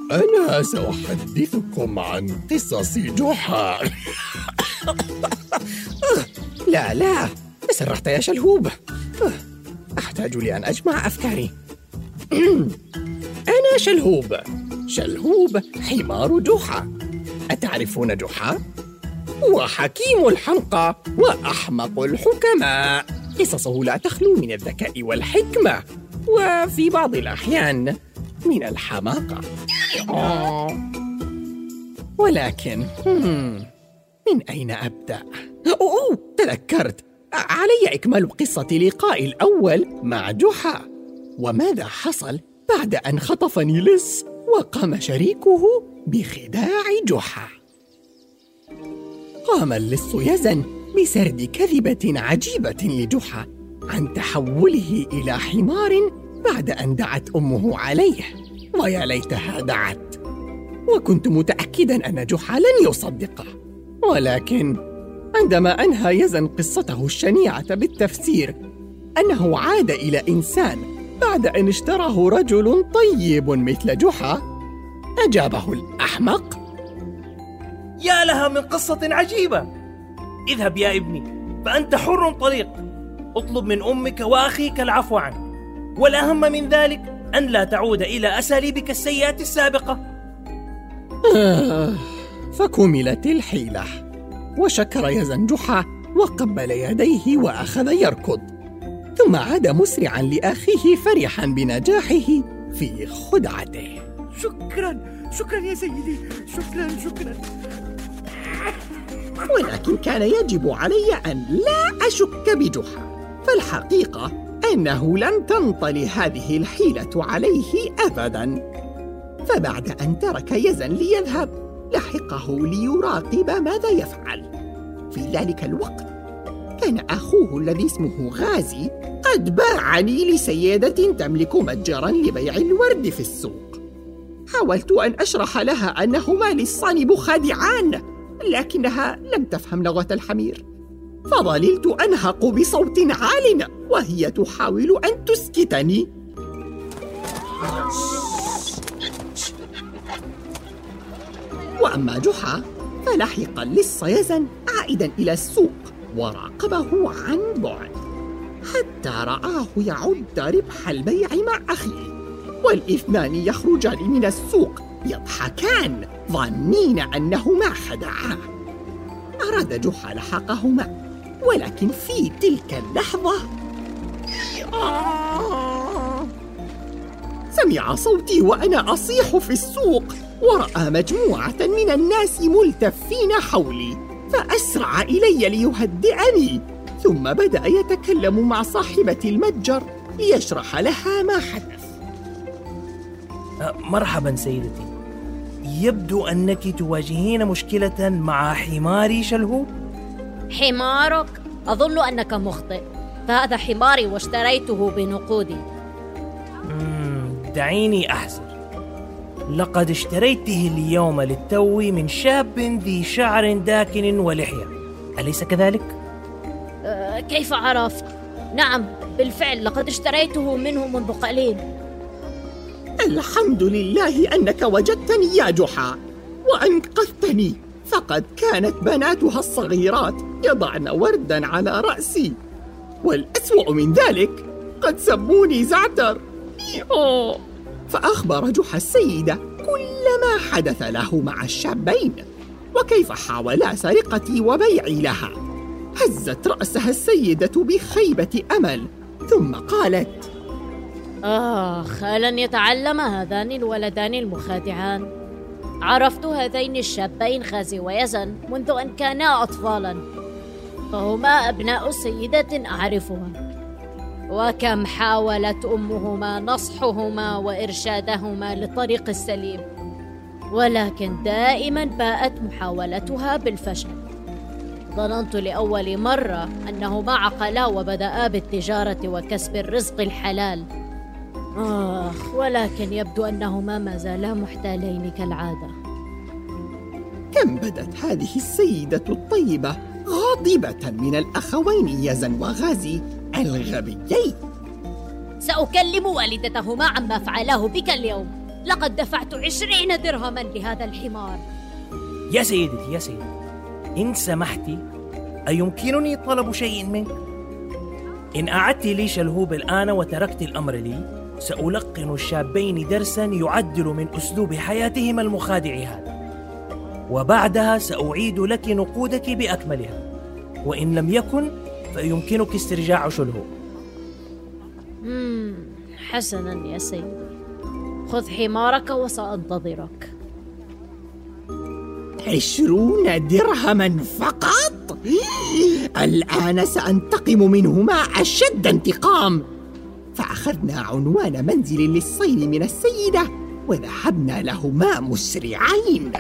أنا سأحدثكم عن قصص جحا. لا تسرعت يا شلهوب. أحتاج لأن أجمع أفكاري. أنا شلهوب حمار جحا. أتعرفون جحا؟ هو حكيم الحمقى وأحمق الحكماء. قصصه لا تخلو من الذكاء والحكمة، وفي بعض الأحيان من الحماقة. ولكن من أين أبدأ؟ تذكرت، علي إكمال قصة لقائي الأول مع جحا. وماذا حصل بعد أن خطفني لص وقام شريكه بخداع جحا؟ قام اللص يزن بسرد كذبة عجيبة لجحا عن تحوله إلى حمار بعد أن دعت أمه عليه. ويا ليتها دعت، وكنت متأكدا أن جحا لن يصدقه. ولكن عندما أنهى يزن قصته الشنيعة بالتفسير أنه عاد إلى إنسان بعد أن اشتراه رجل طيب مثل جحا، أجابه الأحمق: يا لها من قصة عجيبة! اذهب يا ابني، فأنت حر طليق. اطلب من أمك وأخيك العفو عنه، والأهم من ذلك أن لا تعود إلى أساليبك السيئة السابقة. فكملت الحيلة، وشكر يزن جحا وقبل يديه وأخذ يركض، ثم عاد مسرعا لأخيه فرحا بنجاحه في خدعته. شكرا يا سيدي، شكرا. ولكن كان يجب علي أن لا أشك بجحا، فالحقيقة أنه لن تنطلي هذه الحيلة عليه أبداً. فبعد أن ترك يزن ليذهب، لحقه ليراقب ماذا يفعل. في ذلك الوقت كان أخوه الذي اسمه غازي قد باعني لسيدة تملك متجراً لبيع الورد في السوق. حاولت أن أشرح لها أنهما لصان مخادعان، لكنها لم تفهم لغة الحمير، فظللت أنهق بصوت عال وهي تحاول أن تسكتني. وأما جحا فلحق اللص يزن عائدا إلى السوق وراقبه عن بعد حتى رآه يعد ربح البيع مع أخيه، والاثنان يخرجان من السوق يضحكان ظنين أنهما خدعاه. أراد جحا لحقهما، ولكن في تلك اللحظة سمع صوتي وأنا أصيح في السوق، ورأى مجموعة من الناس ملتفين حولي، فأسرع إلي ليهدئني، ثم بدأ يتكلم مع صاحبة المتجر ليشرح لها ما حدث. مرحبا سيدتي، يبدو أنك تواجهين مشكلة مع حماري شلهوب. حمارك؟ أظن أنك مخطئ، فهذا حماري واشتريته بنقودي. دعيني أحذر، لقد اشتريته اليوم للتو من شاب ذي شعر داكن ولحية، أليس كذلك؟ كيف عرفت؟ نعم بالفعل، لقد اشتريته منه منذ قليل. الحمد لله أنك وجدتني يا جحا وأنقذتني، فقد كانت بناتها الصغيرات يضعن وردا على رأسي، والأسوأ من ذلك قد سموني زعتر. فأخبر جحا السيدة كل ما حدث له مع الشابين، وكيف حاولا سرقتي وبيعي لها. هزت رأسها السيدة بخيبة أمل، ثم قالت: ألن يتعلم هذان الولدان المخادعان؟ عرفت هذين الشابين غازي ويزن منذ أن كانا أطفالا، فهما أبناء سيدة أعرفها، وكم حاولت أمهما نصحهما وإرشادهما للطريق السليم، ولكن دائما باءت محاولتها بالفشل. ظننت لأول مرة أنهما عقلا وبدأا بالتجارة وكسب الرزق الحلال، ولكن يبدو أنهما ما زالا محتالين كالعادة. كم بدت هذه السيدة الطيبة غاضبة من الأخوين يزن وغازي الغبيين. سأكلم والدتهما عما فعلاه بك اليوم. لقد دفعت 20 درهما لهذا الحمار. يا سيدتي يا سيدتي، إن سمحتي أيمكنني طلب شيء منك؟ إن أعدت لي شلهوب الآن وتركت الأمر لي، سألقن الشابين درسا يعدل من أسلوب حياتهما المخادع هذا، وبعدها سأعيد لك نقودك بأكملها، وإن لم يكن فيمكنك استرجاع شلهوب. حسنا يا سيدي، خذ حمارك وسأنتظرك. 20 درهما فقط؟ الآن سأنتقم منهما أشد انتقام. فأخذنا عنوان منزل للصيد من السيدة وذهبنا لهما مسرعين.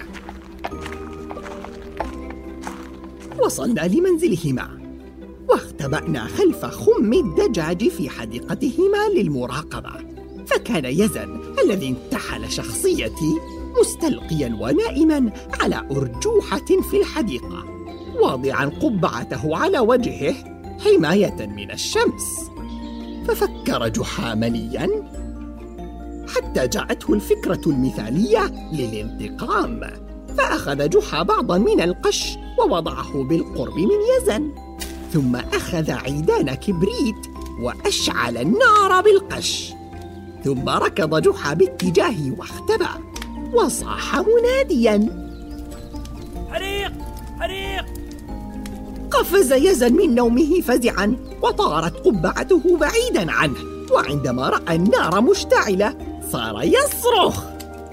وصلنا لمنزلهما واختبأنا خلف خم الدجاج في حديقتهما للمراقبة. فكان يزن الذي انتحل شخصيتي مستلقيا ونائما على أرجوحة في الحديقة، واضعا قبعته على وجهه حماية من الشمس. ففكر جحا مليا حتى جاءته الفكرة المثالية للانتقام. فأخذ جحا بعضا من القش ووضعه بالقرب من يزن، ثم أخذ عيدان كبريت وأشعل النار بالقش، ثم ركض جحا باتجاهه واختبأ وصاح مناديا: حريق حريق! قفز يزن من نومه فزعا وطارت قبعته بعيدا عنه، وعندما رأى النار مشتعلة صار يصرخ: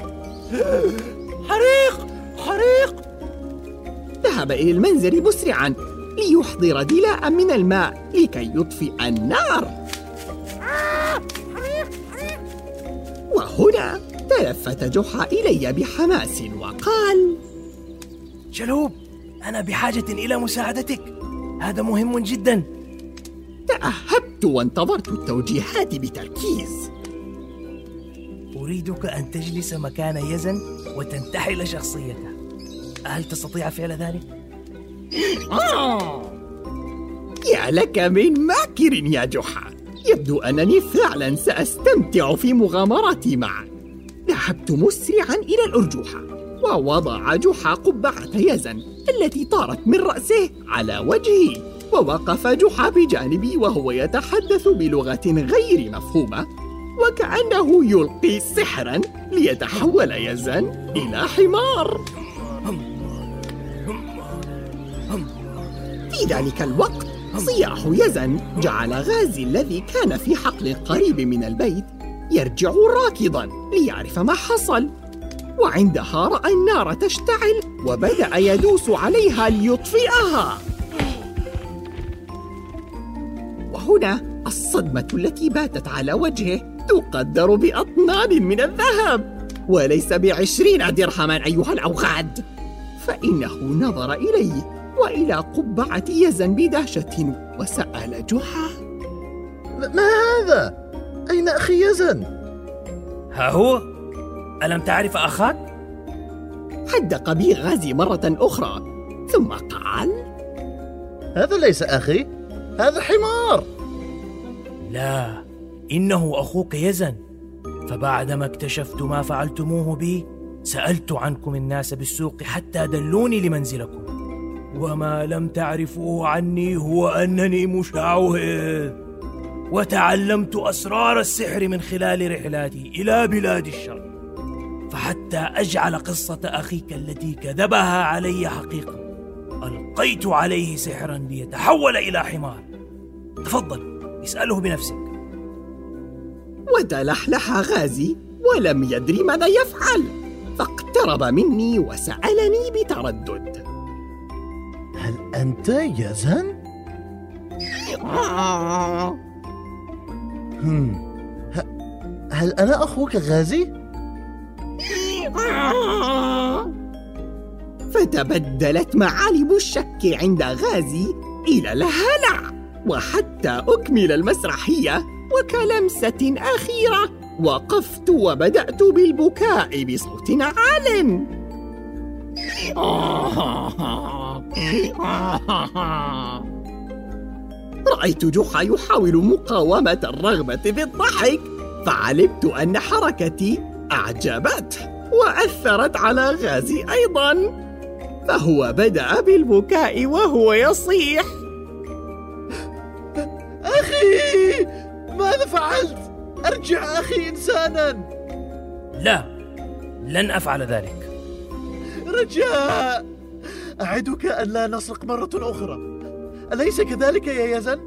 حريق حريق! ذهب إلى المنزل مسرعا ليحضر دلاء من الماء لكي يطفئ النار. وهنا تلفت جحا إلي بحماس وقال: شلهوب، أنا بحاجة إلى مساعدتك، هذا مهم جدا. تأهبت وانتظرت التوجيهات بتركيز. أريدك أن تجلس مكان يزن وتنتحل شخصيته، هل تستطيع فعل ذلك؟ يا لك من ماكر يا جحا، يبدو أنني فعلا سأستمتع في مغامرتي معك. ذهبت مسرعا إلى الأرجوحة ووضع جحا قبعة يزن التي طارت من رأسه على وجهي، ووقف جحا بجانبي وهو يتحدث بلغة غير مفهومة وكأنه يلقي سحرا ليتحول يزن إلى حمار. في ذلك الوقت صياح يزن جعل غازي الذي كان في حقل قريب من البيت يرجع راكضا ليعرف ما حصل، وعندها رأى النار تشتعل وبدأ يدوس عليها ليطفئها. وهنا الصدمة التي باتت على وجهه تقدر بأطنان من الذهب وليس ب20 درهما أيها الأوغاد. فإنه نظر إلي وإلى قبعة يزن بدهشة وسأل جحا: ما هذا؟ أين أخي يزن؟ ها هو، ألم تعرف أخاك؟ حدق بي غازي مرة أخرى ثم قال: هذا ليس أخي، هذا حمار. لا، إنه أخوك يزن. فبعدما اكتشفت ما فعلتموه بي سألت عنكم الناس بالسوق حتى دلوني لمنزلكم، وما لم تعرفوه عني هو أنني مشعوذ، وتعلمت أسرار السحر من خلال رحلاتي إلى بلاد الشر، فحتى أجعل قصة أخيك التي كذبها علي حقيقة ألقيت عليه سحرا ليتحول إلى حمار. تفضل اسأله بنفسك. وتلحلح غازي ولم يدري ماذا يفعل، فاقترب مني وسألني بتردد: هل أنت يزن؟ هل أنا أخوك غازي؟ فتبدلت معالم الشك عند غازي إلى الهلع، وحتى أكمل المسرحية وكلمسة أخيرة وقفت وبدأت بالبكاء بصوت عال. رأيت جحا يحاول مقاومة الرغبة في الضحك، فعلمت أن حركتي أعجبته وأثرت على غازي أيضاً، فهو بدأ بالبكاء وهو يصيح: أخي، ماذا فعلت؟ أرجع أخي إنساناً. لا، لن أفعل ذلك. رجاء، أعدك أن لا نسرق مرة أخرى، أليس كذلك يا يزن؟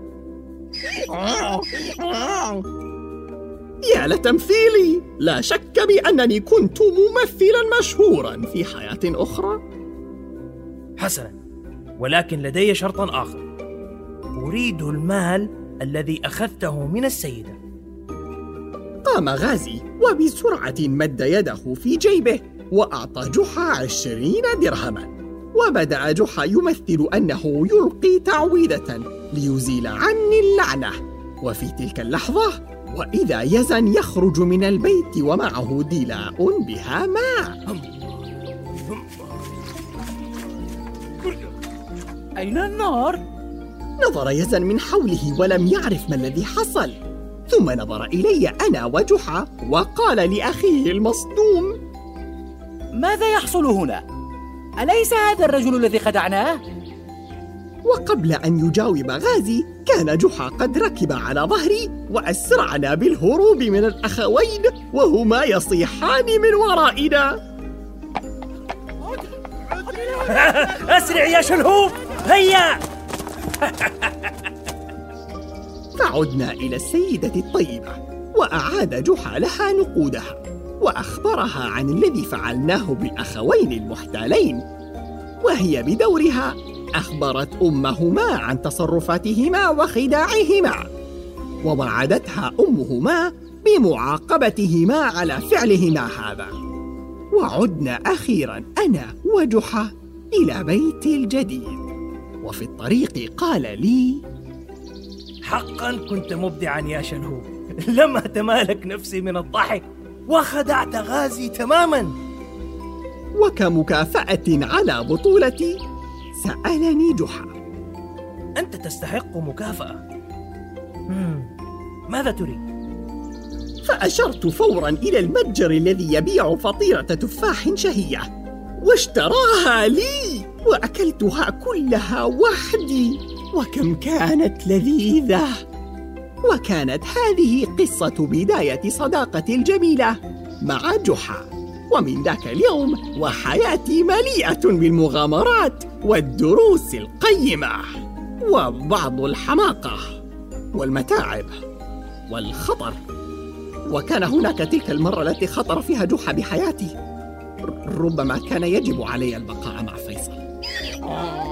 يا لتمثيلي، لا شك بأنني كنت ممثلا مشهورا في حياة أخرى. حسنا، ولكن لدي شرط آخر. أريد المال الذي أخذته من السيدة. قام غازي وبسرعة مد يده في جيبه وأعطى جحا 20 درهما، وبدأ جحا يمثل أنه يلقي تعويذة ليزيل عني اللعنة. وفي تلك اللحظة وإذا يزن يخرج من البيت ومعه دلاء بها ماء. أين النار؟ نظر يزن من حوله ولم يعرف ما الذي حصل، ثم نظر إلي أنا وجحا وقال لأخيه المصدوم: ماذا يحصل هنا؟ أليس هذا الرجل الذي خدعناه؟ وقبل أن يجاوب غازي كان جحا قد ركب على ظهري وأسرعنا بالهروب من الأخوين وهما يصيحان من ورائنا: أسرع يا شلهوب، هيا! فعدنا إلى السيدة الطيبة وأعاد جحا لها نقودها وأخبرها عن الذي فعلناه بالأخوين المحتالين، وهي بدورها أخبرت أمهما عن تصرفاتهما وخداعهما، ووعدتها أمهما بمعاقبتهما على فعلهما هذا. وعدنا أخيراً أنا وجحا إلى بيتي الجديد، وفي الطريق قال لي: حقاً كنت مبدعاً يا شلهوب، لم أتمالك نفسي من الضحك وخدعت غازي تماماً. وكمكافأة على بطولتي سألني جحا: أنت تستحق مكافأة. ماذا تريد؟ فأشرت فوراً إلى المتجر الذي يبيع فطيرة تفاح شهية، واشتراها لي وأكلتها كلها وحدي، وكم كانت لذيذة. وكانت هذه قصة بداية صداقتي الجميلة مع جحا، ومن ذاك اليوم وحياتي مليئة بالمغامرات والدروس القيمة وبعض الحماقة والمتاعب والخطر. وكان هناك تلك المرة التي خطر فيها جحا بحياتي، ربما كان يجب علي البقاء مع فيصل.